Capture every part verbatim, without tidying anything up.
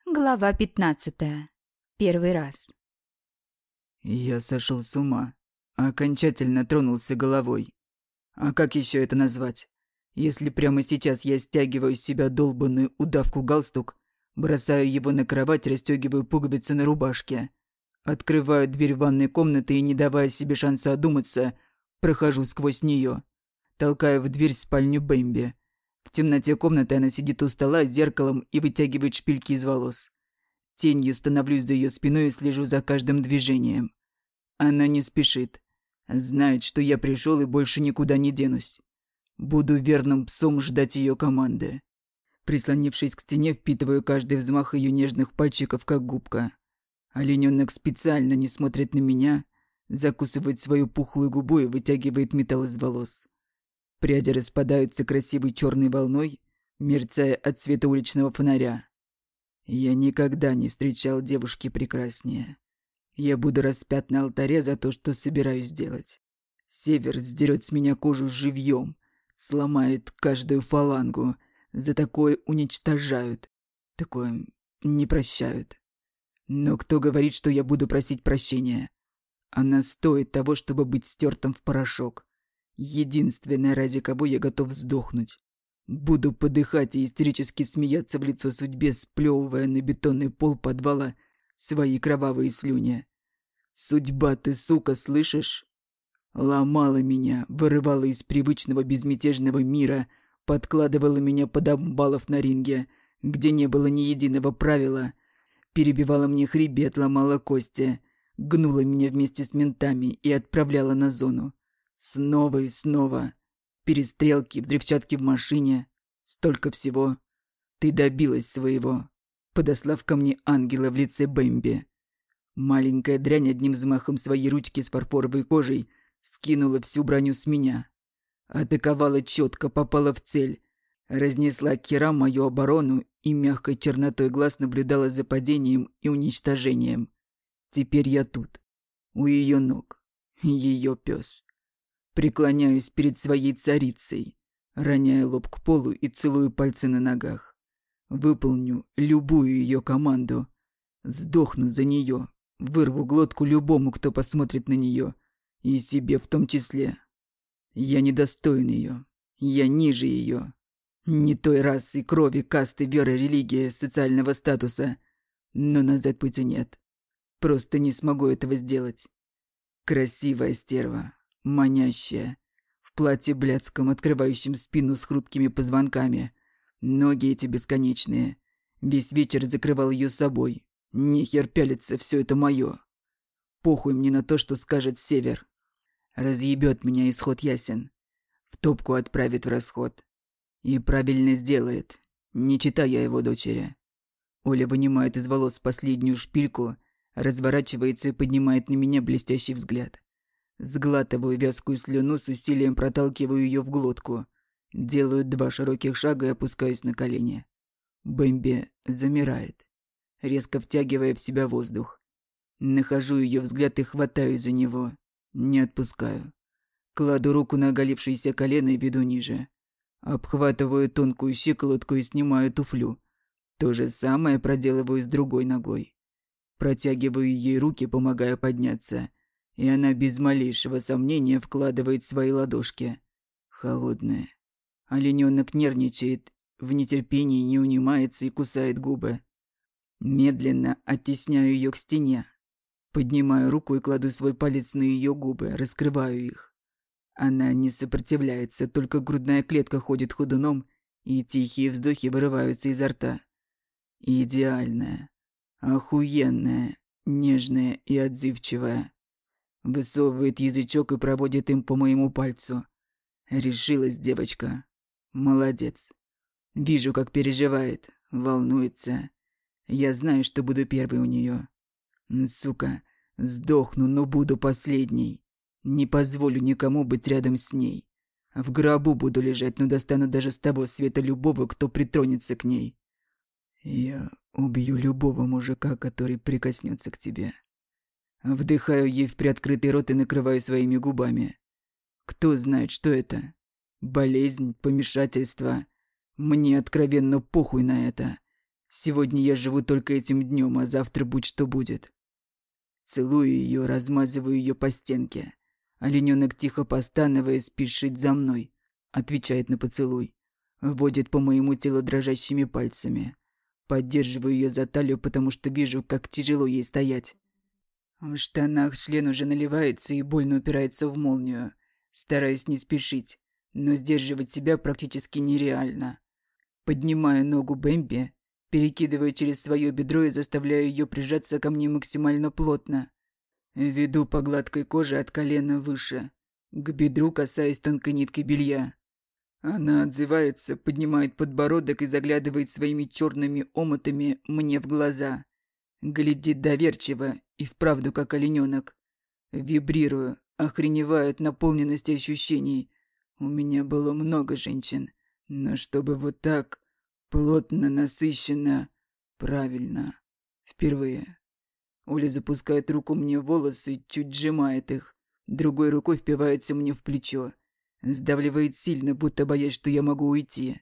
Глава пятнадцатая. Первый раз. Я сошел с ума. Окончательно тронулся головой. А как еще это назвать? Если прямо сейчас я стягиваю с себя долбанную удавку-галстук, бросаю его на кровать, расстегиваю пуговицы на рубашке, открываю дверь ванной комнаты и, не давая себе шанса одуматься, прохожу сквозь нее, толкаю в дверь спальню Бэмби. В темноте комнаты она сидит у стола с зеркалом и вытягивает шпильки из волос. Тенью становлюсь за ее спиной и слежу за каждым движением. Она не спешит. Знает, что я пришел и больше никуда не денусь. Буду верным псом ждать ее команды. Прислонившись к стене, впитываю каждый взмах ее нежных пальчиков, как губка. Олененок специально не смотрит на меня, закусывает свою пухлую губу и вытягивает металл из волос. Пряди распадаются красивой черной волной, мерцая от света уличного фонаря. Я никогда не встречал девушки прекраснее. Я буду распят на алтаре за то, что собираюсь сделать. Север сдерет с меня кожу живьем, сломает каждую фалангу. За такое уничтожают, такое не прощают. Но кто говорит, что я буду просить прощения? Она стоит того, чтобы быть стертым в порошок. Единственное, ради кого я готов сдохнуть. Буду подыхать и истерически смеяться в лицо судьбе, сплевывая на бетонный пол подвала свои кровавые слюни. Судьба, ты, сука, слышишь? Ломала меня, вырывала из привычного безмятежного мира, подкладывала меня под амбалов на ринге, где не было ни единого правила, перебивала мне хребет, ломала кости, гнула меня вместе с ментами и отправляла на зону. Снова и снова. Перестрелки, взрывчатки в машине. Столько всего. Ты добилась своего, подослав ко мне ангела в лице Бэмби. Маленькая дрянь одним взмахом своей ручки с фарфоровой кожей скинула всю броню с меня. Атаковала четко, попала в цель. Разнесла к херам мою оборону и мягкой чернотой глаз наблюдала за падением и уничтожением. Теперь я тут, у ее ног, ее пес. Преклоняюсь перед своей царицей, роняя лоб к полу и целую пальцы на ногах. Выполню любую ее команду. Сдохну за нее, вырву глотку любому, кто посмотрит на нее, и себе в том числе. Я недостоин ее, я ниже ее. Не той расы, крови, касты, веры, религии, социального статуса. Но назад пути нет. Просто не смогу этого сделать. Красивая стерва. Манящая, в платье блядском, открывающем спину с хрупкими позвонками. Ноги эти бесконечные. Весь вечер закрывал ее собой. Нехер пялиться, все это мое. Похуй мне на то, что скажет Север. Разъебет меня, исход ясен. В топку отправит в расход. И правильно сделает, не читая его дочери. Оля вынимает из волос последнюю шпильку, разворачивается и поднимает на меня блестящий взгляд. Сглатываю вязкую слюну, с усилием проталкиваю ее в глотку. Делаю два широких шага и опускаюсь на колени. Бэмби замирает, резко втягивая в себя воздух. Нахожу ее взгляд и хватаю за него. Не отпускаю. Кладу руку на оголившееся колено и веду ниже. Обхватываю тонкую щиколотку и снимаю туфлю. То же самое проделываю с другой ногой. Протягиваю ей руки, помогая подняться. И она без малейшего сомнения вкладывает свои ладошки. Холодная. Оленёнок нервничает, в нетерпении не унимается и кусает губы. Медленно оттесняю ее к стене. Поднимаю руку и кладу свой палец на ее губы, раскрываю их. Она не сопротивляется, только грудная клетка ходит ходуном, и тихие вздохи вырываются изо рта. Идеальная, охуенная, нежная и отзывчивая. Высовывает язычок и проводит им по моему пальцу. Решилась девочка. Молодец. Вижу, как переживает, волнуется. Я знаю, что буду первой у нее. Сука, сдохну, но буду последней. Не позволю никому быть рядом с ней. В гробу буду лежать, но достану даже с того света любого, кто притронется к ней. Я убью любого мужика, который прикоснется к тебе. Вдыхаю ей в приоткрытый рот и накрываю своими губами. Кто знает, что это? Болезнь, помешательство. Мне откровенно похуй на это. Сегодня я живу только этим днем, а завтра будь что будет. Целую ее, размазываю ее по стенке. Олененок, тихо постановая, спешит за мной. Отвечает на поцелуй. Водит по моему телу дрожащими пальцами. Поддерживаю ее за талию, потому что вижу, как тяжело ей стоять. В штанах член уже наливается и больно упирается в молнию. Стараюсь не спешить, но сдерживать себя практически нереально. Поднимаю ногу Бэмби, перекидываю через свое бедро и заставляю ее прижаться ко мне максимально плотно. Веду по гладкой коже от колена выше, к бедру касаясь тонкой ниткой белья. Она отзывается, поднимает подбородок и заглядывает своими черными омутами мне в глаза. Глядит доверчиво и вправду как олененок. Вибрирую, охреневаю от наполненности ощущений. У меня было много женщин, но чтобы вот так, плотно, насыщенно, правильно, впервые. Оля запускает руку мне в волосы, чуть сжимает их. Другой рукой впивается мне в плечо. Сдавливает сильно, будто боясь, что я могу уйти.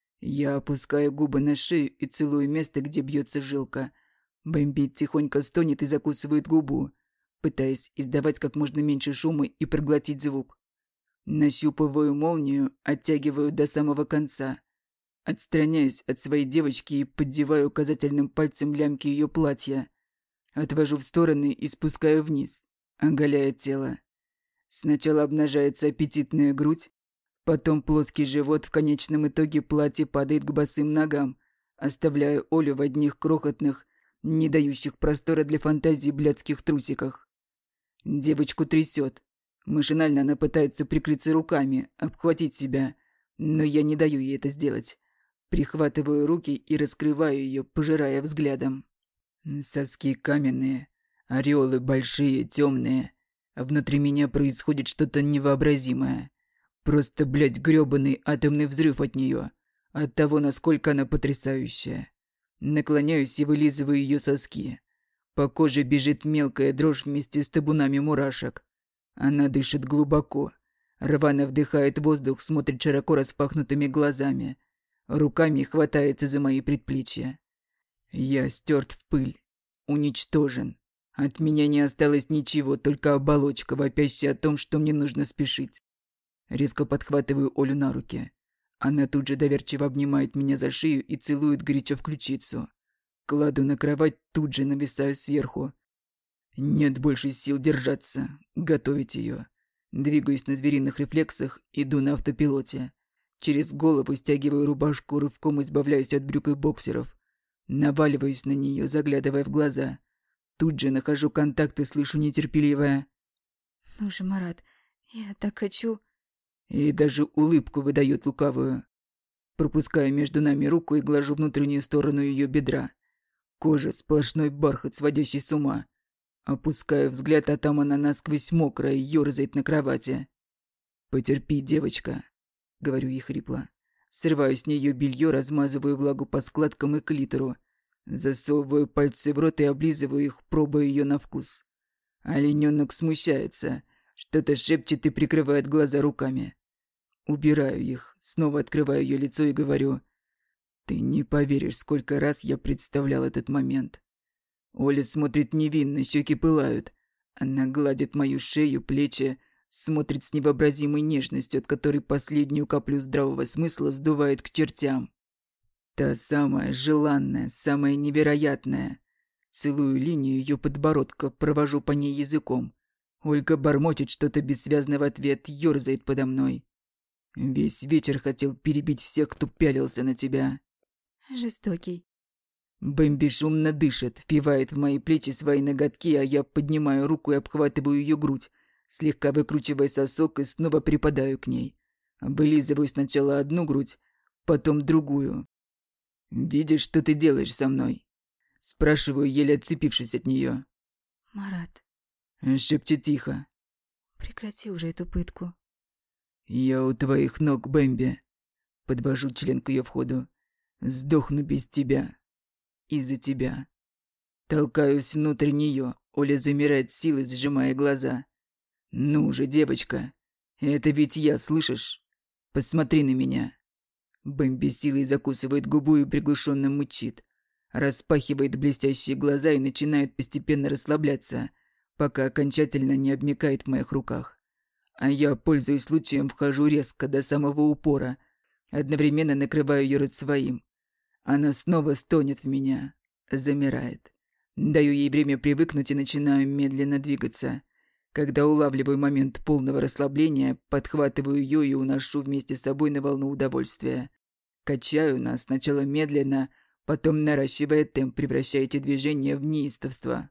Я опускаю губы на шею и целую место, где бьется жилка. Бэмби тихонько стонет и закусывает губу, пытаясь издавать как можно меньше шума и проглотить звук. Нащупываю молнию, оттягиваю до самого конца. Отстраняюсь от своей девочки и поддеваю указательным пальцем лямки ее платья. Отвожу в стороны и спускаю вниз, оголяя тело. Сначала обнажается аппетитная грудь, потом плоский живот, в конечном итоге платье падает к босым ногам, оставляя Олю в одних крохотных, не дающих простора для фантазии блядских трусиках. Девочку трясет. Машинально она пытается прикрыться руками, обхватить себя, но я не даю ей это сделать. Прихватываю руки и раскрываю ее, пожирая взглядом. Соски каменные, ореолы большие, темные. Внутри меня происходит что-то невообразимое. Просто, блядь, грёбаный атомный взрыв от нее, от того, насколько она потрясающая. Наклоняюсь и вылизываю ее соски. По коже бежит мелкая дрожь вместе с табунами мурашек. Она дышит глубоко, рвано вдыхает воздух, смотрит широко распахнутыми глазами. Руками хватается за мои предплечья. Я стерт в пыль, уничтожен. От меня не осталось ничего, только оболочка, вопящая о том, что мне нужно спешить. Резко подхватываю Олю на руки. Она тут же доверчиво обнимает меня за шею и целует горячо в ключицу. Кладу на кровать, тут же нависаю сверху. Нет больше сил держаться, готовить ее. Двигаюсь на звериных рефлексах, иду на автопилоте. Через голову стягиваю рубашку, рывком избавляюсь от брюк и боксеров. Наваливаюсь на нее, заглядывая в глаза. Тут же нахожу контакт и слышу нетерпеливое: «Ну же, Марат, я так хочу...» И даже улыбку выдает лукавую. Пропускаю между нами руку и глажу внутреннюю сторону ее бедра. Кожа — сплошной бархат, сводящий с ума. Опускаю взгляд, а там она насквозь мокрая, ёрзает на кровати. «Потерпи, девочка», — говорю ей хрипло. Срываю с нее белье, размазываю влагу по складкам и клитору. Засовываю пальцы в рот и облизываю их, пробуя ее на вкус. Олененок смущается, что-то шепчет и прикрывает глаза руками. Убираю их, снова открываю ее лицо и говорю: «Ты не поверишь, сколько раз я представлял этот момент». Оля смотрит невинно, щеки пылают. Она гладит мою шею, плечи, смотрит с невообразимой нежностью, от которой последнюю каплю здравого смысла сдувает к чертям. Та самая желанная, самая невероятная. Целую линию ее подбородка, провожу по ней языком. Ольга бормочет что-то бессвязно в ответ, ёрзает подо мной. Весь вечер хотел перебить всех, кто пялился на тебя. Жестокий. Бэмби шумно дышит, впивает в мои плечи свои ноготки, а я поднимаю руку и обхватываю ее грудь, слегка выкручивая сосок и снова припадаю к ней. Облизываю сначала одну грудь, потом другую. «Видишь, что ты делаешь со мной?» Спрашиваю, еле отцепившись от нее. «Марат...» Шепчет тихо. «Прекрати уже эту пытку». «Я у твоих ног, Бэмби». Подвожу член к ее входу. «Сдохну без тебя. Из-за тебя». Толкаюсь внутрь нее. Оля замирает силой, сжимая глаза. «Ну же, девочка. Это ведь я, слышишь? Посмотри на меня». Бэмби силой закусывает губу и приглушенно мычит. распахивает блестящие глаза и начинает постепенно расслабляться, пока окончательно не обмякает в моих руках. А я, пользуясь случаем, вхожу резко до самого упора, одновременно накрываю ее рот своим. Она снова стонет в меня, замирает. Даю ей время привыкнуть и начинаю медленно двигаться. Когда улавливаю момент полного расслабления, подхватываю ее и уношу вместе с собой на волну удовольствия. Качаю нас сначала медленно, потом наращивая темп, превращая эти движения в неистовство.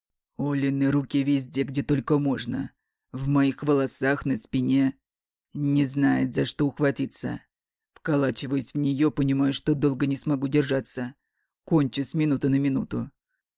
Олины руки везде, где только можно. В моих волосах, на спине. Не знает, за что ухватиться. Вколачиваюсь в нее, понимаю, что долго не смогу держаться. Кончу с минуты на минуту.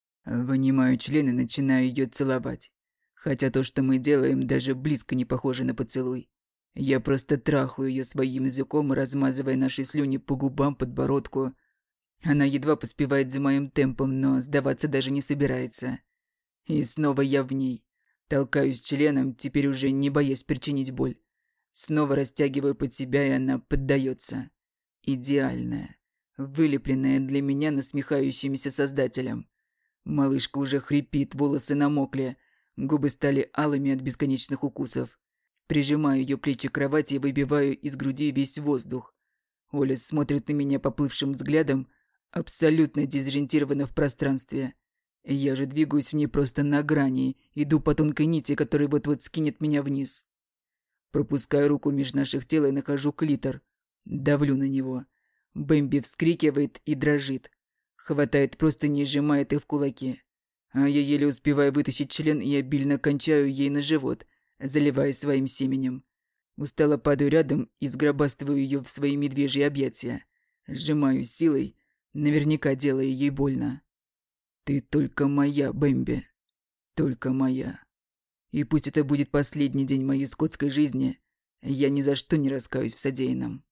Вынимаю член и начинаю ее целовать. Хотя то, что мы делаем, даже близко не похоже на поцелуй. Я просто трахаю ее своим языком, размазывая наши слюни по губам, подбородку. Она едва поспевает за моим темпом, но сдаваться даже не собирается. И снова я в ней. Толкаюсь членом, теперь уже не боясь причинить боль. Снова растягиваю под себя, и она поддается. Идеальная, вылепленная для меня насмехающимся создателем. Малышка уже хрипит, волосы намокли, губы стали алыми от бесконечных укусов. Прижимаю ее плечи к кровати и выбиваю из груди весь воздух. Оля смотрит на меня поплывшим взглядом, абсолютно дезориентирована в пространстве. Я же двигаюсь в ней просто на грани, иду по тонкой нити, которая вот-вот скинет меня вниз. Пропускаю руку между наших тел и нахожу клитор. Давлю на него. Бэмби вскрикивает и дрожит. Хватает простыни и сжимает их в кулаки. А я еле успеваю вытащить член и обильно кончаю ей на живот, заливая своим семенем. Устало падаю рядом и сгробастываю ее в свои медвежьи объятия. Сжимаю силой, наверняка делая ей больно. Ты только моя, Бэмби. Только моя. И пусть это будет последний день моей скотской жизни, я ни за что не раскаюсь в содеянном.